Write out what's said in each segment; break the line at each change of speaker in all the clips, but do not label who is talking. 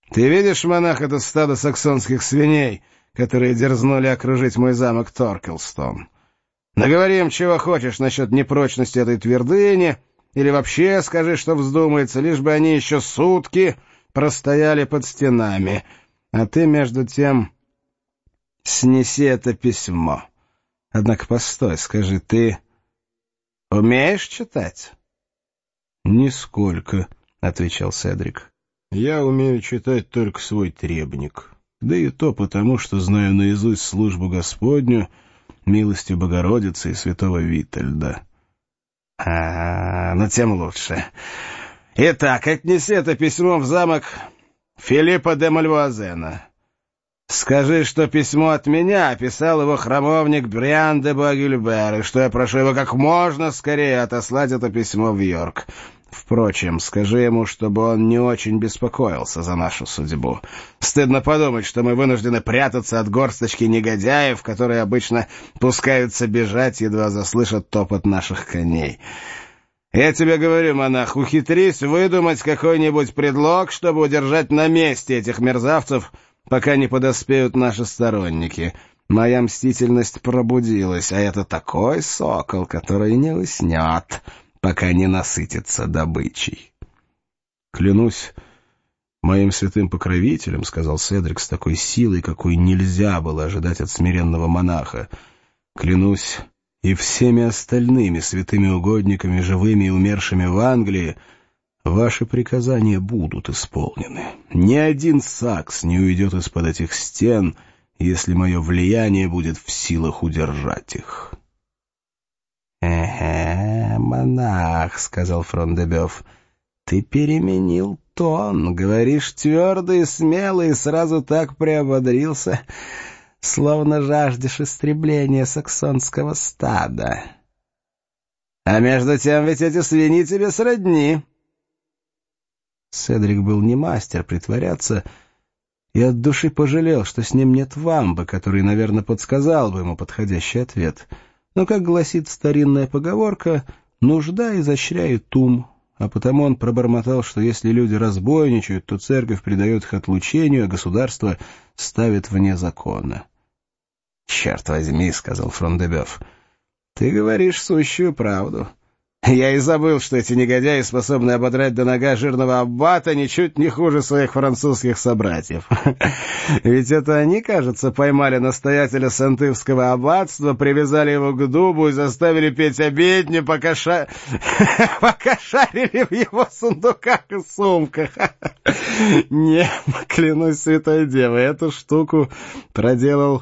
Ты видишь, монах, это стадо саксонских свиней, которые дерзнули окружить мой замок Торкелстон? Наговори им, чего хочешь насчет непрочности этой твердыни, или вообще скажи, что вздумается, лишь бы они еще сутки простояли под стенами. А ты, между тем, снеси это письмо. Однако постой, скажи, ты умеешь читать? — Нисколько, — отвечал Седрик. — Я умею читать только свой требник. Да и то потому, что знаю наизусть службу Господню, милостью Богородицы и святого Витальда. — ну тем лучше. Итак, отнеси это письмо в замок Филиппа де Мальвуазена. Скажи, что письмо от меня писал его храмовник Бриан де Буагильбер, и что я прошу его как можно скорее отослать это письмо в Йорк. Впрочем, скажи ему, чтобы он не очень беспокоился за нашу судьбу. Стыдно подумать, что мы вынуждены прятаться от горсточки негодяев, которые обычно пускаются бежать, едва заслышат топот наших коней. Я тебе говорю, монах, ухитрись выдумать какой-нибудь предлог, чтобы удержать на месте этих мерзавцев, пока не подоспеют наши сторонники. Моя мстительность пробудилась, а это такой сокол, который не уснет, пока не насытится добычей. — Клянусь моим святым покровителем, — сказал Седрик с такой силой, какой нельзя было ожидать от смиренного монаха. — Клянусь и всеми остальными святыми угодниками, живыми и умершими в Англии, ваши приказания будут исполнены. Ни один сакс не уйдет из-под этих стен, если мое влияние будет в силах удержать их. — монах, — сказал Фрон-де-Бёв, — ты переменил тон, говоришь твердо и смело, и сразу так приободрился, словно жаждешь истребления саксонского стада. А между тем ведь эти свиньи тебе сродни. Седрик был не мастер притворяться и от души пожалел, что с ним нет вамбы, который, наверное, подсказал бы ему подходящий ответ. Но, как гласит старинная поговорка, нужда изощряет ум, а потому он пробормотал, что если люди разбойничают, то церковь предает их отлучению, а государство ставит вне закона. — Черт возьми, — сказал Фрон-де-Бёв, — ты говоришь сущую правду. Я и забыл, что эти негодяи способны ободрать до нога жирного аббата ничуть не хуже своих французских собратьев. Ведь это они, кажется, поймали настоятеля Сент-Ивского аббатства, привязали его к дубу и заставили петь обедню, пока шарили в его сундуках и сумках. Не, клянусь святой девой, эту штуку проделал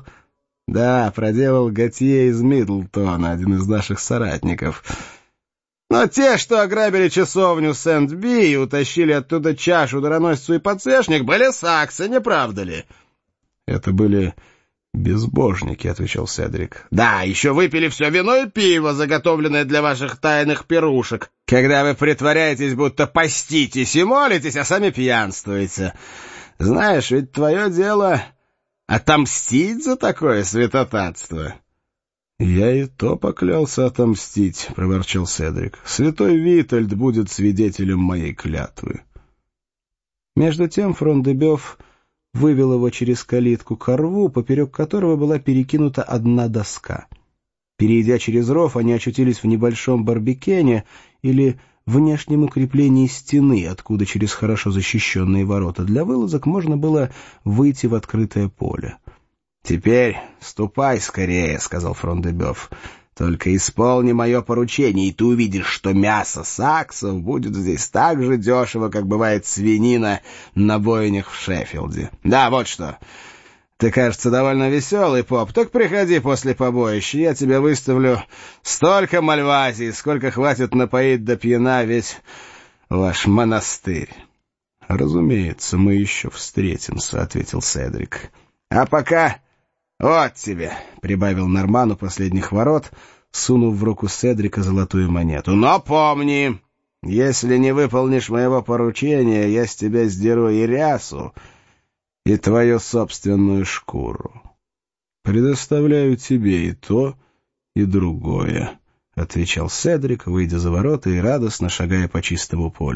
Готье из Мидлтона, один из наших соратников. Но те, что ограбили часовню Сент-Би и утащили оттуда чашу, дароносицу и подсвечник, были саксы, не правда ли? — Это были безбожники, — отвечал Седрик. — Да, еще выпили все вино и пиво, заготовленное для ваших тайных пирушек, когда вы притворяетесь, будто поститесь и молитесь, а сами пьянствуете. Знаешь, ведь твое дело отомстить за такое святотатство. — Я и то поклялся отомстить, — проворчал Седрик. — Святой Витальд будет свидетелем моей клятвы. Между тем Фрон-де-Бёв вывел его через калитку ко рву, поперек которого была перекинута одна доска. Перейдя через ров, они очутились в небольшом барбекене или внешнем укреплении стены, откуда через хорошо защищенные ворота для вылазок можно было выйти в открытое поле. — Теперь ступай скорее, — сказал Фрон-де-Бёв. — Только исполни мое поручение, и ты увидишь, что мясо саксов будет здесь так же дешево, как бывает свинина на бойнях в Шеффилде. Да, вот что. Ты, кажется, довольно веселый, поп. Так приходи после побоища, я тебе выставлю столько мальвазий, сколько хватит напоить до пьяна весь ваш монастырь. — Разумеется, мы еще встретимся, — ответил Седрик. — А пока... «Вот тебе», — прибавил Норман у последних ворот, сунув в руку Седрика золотую монету. «Но помни, если не выполнишь моего поручения, я с тебя сдеру и рясу, и твою собственную шкуру. Предоставляю тебе и то, и другое», — отвечал Седрик, выйдя за ворота и радостно шагая по чистому полю.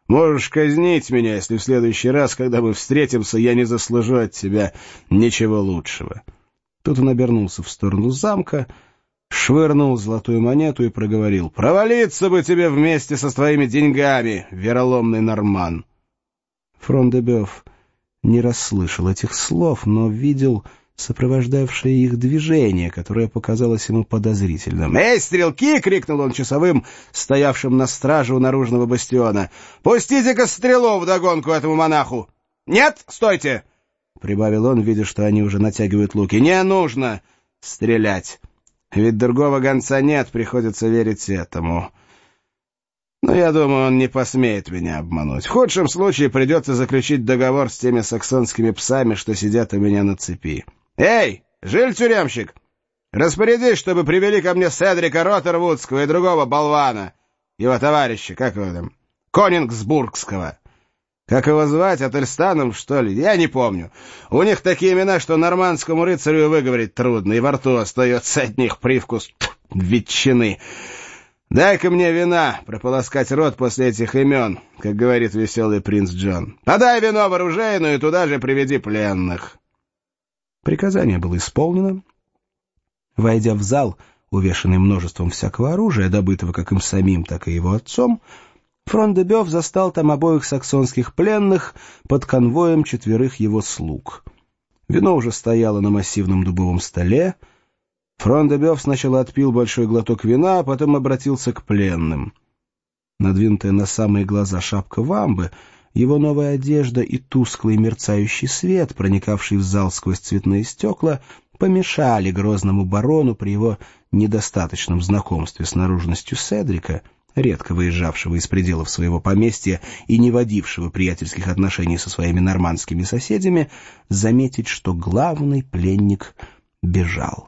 Можешь казнить меня, если в следующий раз, когда мы встретимся, я не заслужу от тебя ничего лучшего». Тут он обернулся в сторону замка, швырнул золотую монету и проговорил: «Провалиться бы тебе вместе со своими деньгами, вероломный норман!» Фрон-де-Бёв не расслышал этих слов, но видел сопровождавшее их движение, которое показалось ему подозрительным. «Эй, стрелки!» — крикнул он часовым, стоявшим на страже у наружного бастиона. «Пустите-ка стрелу вдогонку этому монаху!» «Нет, стойте!» — прибавил он, видя, что они уже натягивают луки. «Не нужно стрелять, ведь другого гонца нет, приходится верить этому. Но я думаю, он не посмеет меня обмануть. В худшем случае придется заключить договор с теми саксонскими псами, что сидят у меня на цепи. Эй, жиль-тюремщик, распорядись, чтобы привели ко мне Седрика Роттервудского и другого болвана, его товарища, как его там, Конингсбургского. Как его звать, Ательстаном, что ли? Я не помню. У них такие имена, что нормандскому рыцарю выговорить трудно, и во рту остается от них привкус ветчины. Дай-ка мне вина прополоскать рот после этих имен, как говорит веселый принц Джон. Подай вино в оружейную и туда же приведи пленных». Приказание было исполнено. Войдя в зал, увешанный множеством всякого оружия, добытого как им самим, так и его отцом, Фрон-де-Бёв застал там обоих саксонских пленных под конвоем 4 его слуг. Вино уже стояло на массивном дубовом столе. Фрон-де-Бёв сначала отпил большой глоток вина, а потом обратился к пленным. Надвинутая на самые глаза шапка вамбы, его новая одежда и тусклый мерцающий свет, проникавший в зал сквозь цветные стекла, помешали грозному барону при его недостаточном знакомстве с наружностью Седрика, редко выезжавшего из пределов своего поместья и не водившего приятельских отношений со своими нормандскими соседями, заметить, что главный пленник бежал.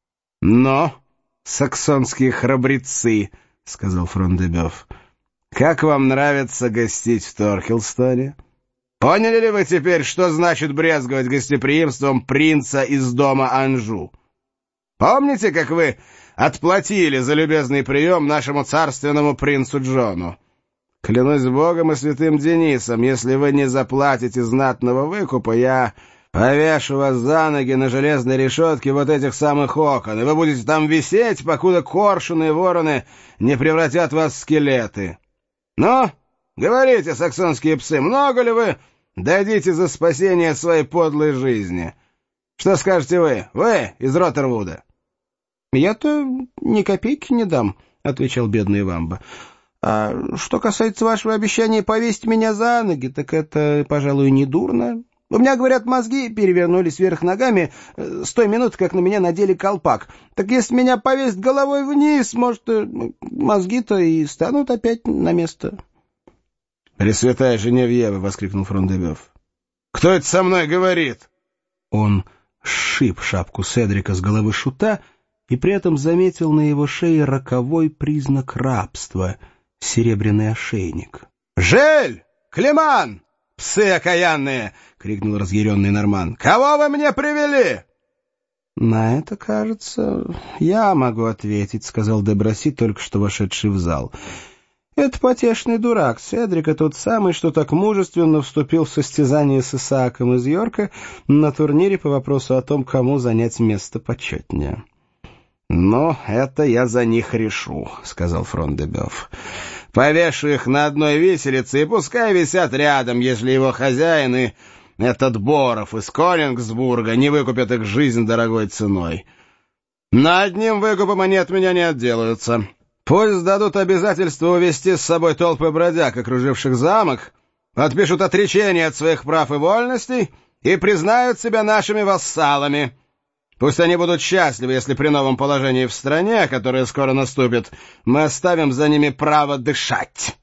«Но, саксонские храбрецы», — сказал Фрон-де-Бёв, — «как вам нравится гостить в Торкелстоне? Поняли ли вы теперь, что значит брезговать гостеприимством принца из дома Анжу? Помните, как вы отплатили за любезный прием нашему царственному принцу Джону? Клянусь Богом и святым Денисом, если вы не заплатите знатного выкупа, я повешу вас за ноги на железной решетке вот этих самых окон, и вы будете там висеть, покуда коршуны и вороны не превратят вас в скелеты. Ну, говорите, саксонские псы, много ли вы дадите за спасение своей подлой жизни? Что скажете вы из Роттервуда?» «Я-то ни копейки не дам», — отвечал бедный Вамба. «А что касается вашего обещания повесить меня за ноги, так это, пожалуй, не дурно. У меня, говорят, мозги перевернулись вверх ногами с той минуты, как на меня надели колпак. Так если меня повесить головой вниз, может, мозги-то и станут опять на место». «Пресвятая Женевьева!» — воскликнул Фрон-де-Бёв. «Кто это со мной говорит?» Он сшиб шапку Седрика с головы шута и при этом заметил на его шее роковой признак рабства — серебряный ошейник. «Жель! Клеман! Псы окаянные!» — крикнул разъяренный норман. «Кого вы мне привели?»
«На это, кажется, я могу ответить», — сказал де Браси, только что вошедший в зал. «Это потешный дурак, Седрика, тот самый, что так мужественно вступил в состязание с Исааком из Йорка на турнире по вопросу о том, кому занять место почетнее».
«Ну, это я за них решу», — сказал Фрон-де-Бёв. «Повешу их на одной виселице, и пускай висят рядом, если его хозяин и этот Боров из Конингсбурга не выкупят их жизнь дорогой ценой. Но одним выкупом они от меня не отделаются. Пусть дадут обязательство увести с собой толпы бродяг, окруживших замок, подпишут отречение от своих прав и вольностей и признают себя нашими вассалами». Пусть они будут счастливы, если при новом положении в стране, которое скоро наступит, мы оставим за ними право дышать.